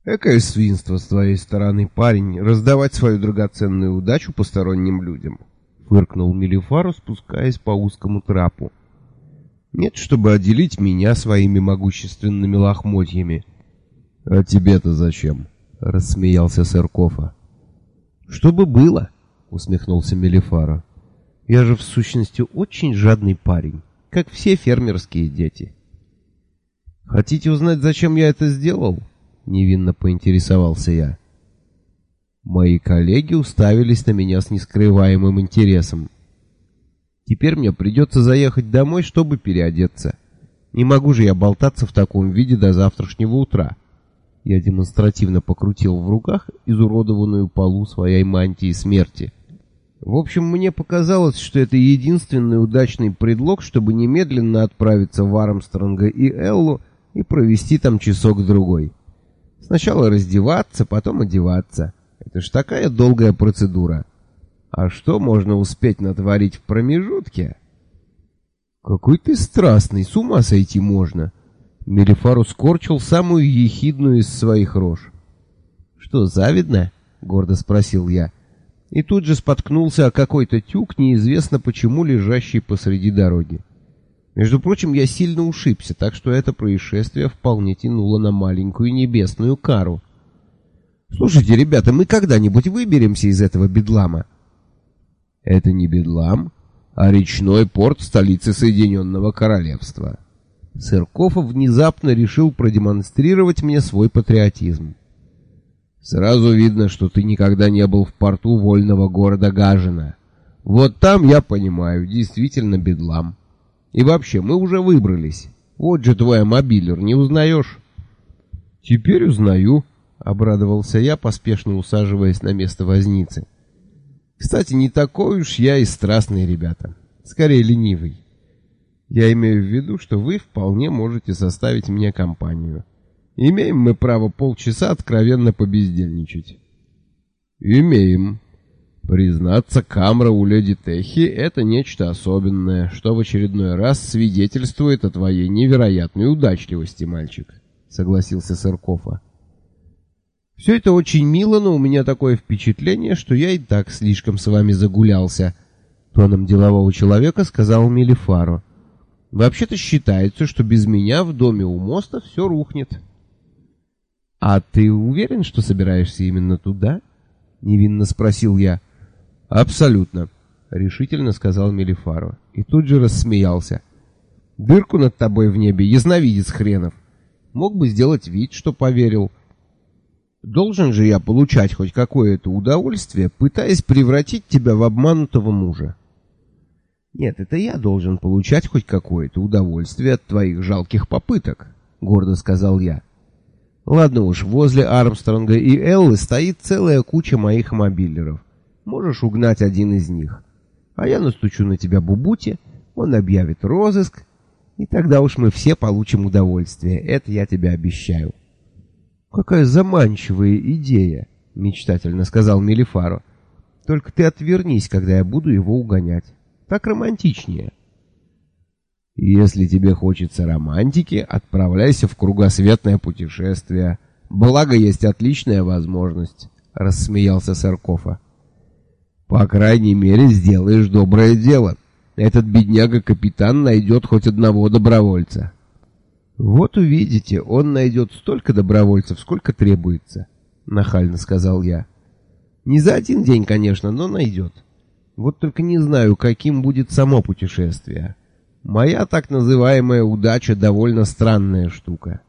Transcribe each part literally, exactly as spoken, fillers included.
Экое свинство с твоей стороны, парень, раздавать свою драгоценную удачу посторонним людям, фыркнул Мелифаро, спускаясь по узкому трапу. Нет, чтобы отделить меня своими могущественными лохмотьями. А тебе-то зачем? Рассмеялся сэр Кофа. Чтобы было, усмехнулся Мелифаро. Я же в сущности очень жадный парень, как все фермерские дети. Хотите узнать, зачем я это сделал? Невинно поинтересовался я. Мои коллеги уставились на меня с нескрываемым интересом. Теперь мне придется заехать домой, чтобы переодеться. Не могу же я болтаться в таком виде до завтрашнего утра. Я демонстративно покрутил в руках изуродованную полу своей мантии смерти. В общем, мне показалось, что это единственный удачный предлог, чтобы немедленно отправиться в Армстронга и Эллу и провести там часок-другой. Сначала раздеваться, потом одеваться. Это ж такая долгая процедура. А что можно успеть натворить в промежутке? Какой ты страстный, с ума сойти можно. Мелифаро скорчил самую ехидную из своих рож. Что, завидно? Гордо спросил я. И тут же споткнулся о какой-то тюк, неизвестно почему лежащий посреди дороги. Между прочим, я сильно ушибся, так что это происшествие вполне тянуло на маленькую небесную кару. Слушайте, ребята, мы когда-нибудь выберемся из этого бедлама? Это не бедлам, а речной порт столицы Соединенного Королевства. Сэр Кофа внезапно решил продемонстрировать мне свой патриотизм. Сразу видно, что ты никогда не был в порту вольного города Гажина. Вот там, я понимаю, действительно бедлам. И вообще, мы уже выбрались. Вот же твой мобилер, не узнаешь? Теперь узнаю, обрадовался я, поспешно усаживаясь на место возницы. Кстати, не такой уж я и страстный, ребята. Скорее, ленивый. Я имею в виду, что вы вполне можете составить мне компанию. Имеем мы право полчаса откровенно побездельничать. Имеем. Признаться, камера у леди Техи — это нечто особенное, что в очередной раз свидетельствует о твоей невероятной удачливости, мальчик, согласился сэр Кофа. Все это очень мило, но у меня такое впечатление, что я и так слишком с вами загулялся, тоном делового человека сказал Мелифаро. Вообще-то считается, что без меня в доме у моста все рухнет. А ты уверен, что собираешься именно туда? Невинно спросил я. Абсолютно, решительно сказал Мелифаро и тут же рассмеялся. Дырку над тобой в небе, ясновидец хренов. Мог бы сделать вид, что поверил. Должен же я получать хоть какое-то удовольствие, пытаясь превратить тебя в обманутого мужа. Нет, это я должен получать хоть какое-то удовольствие от твоих жалких попыток, гордо сказал я. Ладно уж, возле Армстронга и Эллы стоит целая куча моих мобилеров. Можешь угнать один из них. А я настучу на тебя бубуте, он объявит розыск, и тогда уж мы все получим удовольствие, это я тебе обещаю. Какая заманчивая идея, мечтательно сказал Мелифаро. Только ты отвернись, когда я буду его угонять. Так романтичнее. Если тебе хочется романтики, отправляйся в кругосветное путешествие. Благо, есть отличная возможность, рассмеялся сэр Кофа. По крайней мере, сделаешь доброе дело. Этот бедняга-капитан найдет хоть одного добровольца. Вот увидите, он найдет столько добровольцев, сколько требуется, нахально сказал я. Не за один день, конечно, но найдет. Вот только не знаю, каким будет само путешествие. Моя так называемая удача довольно странная штука.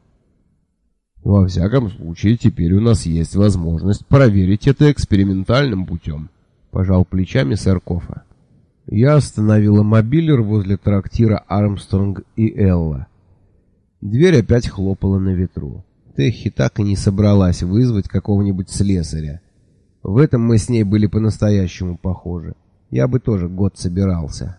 Во всяком случае, теперь у нас есть возможность проверить это экспериментальным путем, пожал плечами сэр Кофа. Я остановила мобилер возле трактира Армстронг и Элла. Дверь опять хлопала на ветру. Техи так и не собралась вызвать какого-нибудь слесаря. В этом мы с ней были по-настоящему похожи. Я бы тоже год собирался.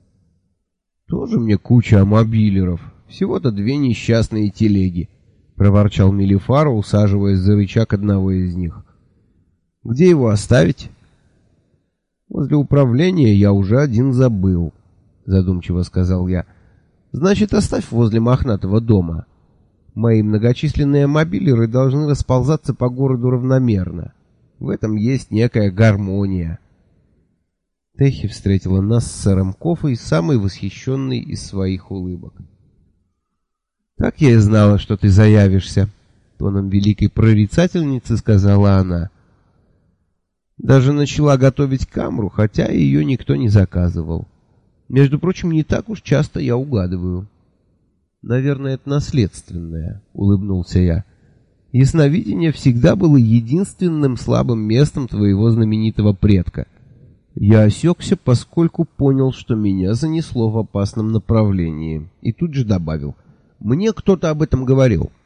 Тоже мне куча мобилеров. Всего-то две несчастные телеги, проворчал Мелифаро, усаживаясь за рычаг одного из них. Где его оставить? Возле управления я уже один забыл, задумчиво сказал я. Значит, оставь возле мохнатого дома. Мои многочисленные мобилеры должны расползаться по городу равномерно. В этом есть некая гармония. Техи встретила нас с сэром Кофой самой восхищенной из своих улыбок. «Так я и знала, что ты заявишься», — тоном великой прорицательницы сказала она. Даже начала готовить камру, хотя ее никто не заказывал. Между прочим, не так уж часто я угадываю. «Наверное, это наследственное», — улыбнулся я. «Ясновидение всегда было единственным слабым местом твоего знаменитого предка». Я осекся, поскольку понял, что меня занесло в опасном направлении, и тут же добавил: «Мне кто-то об этом говорил».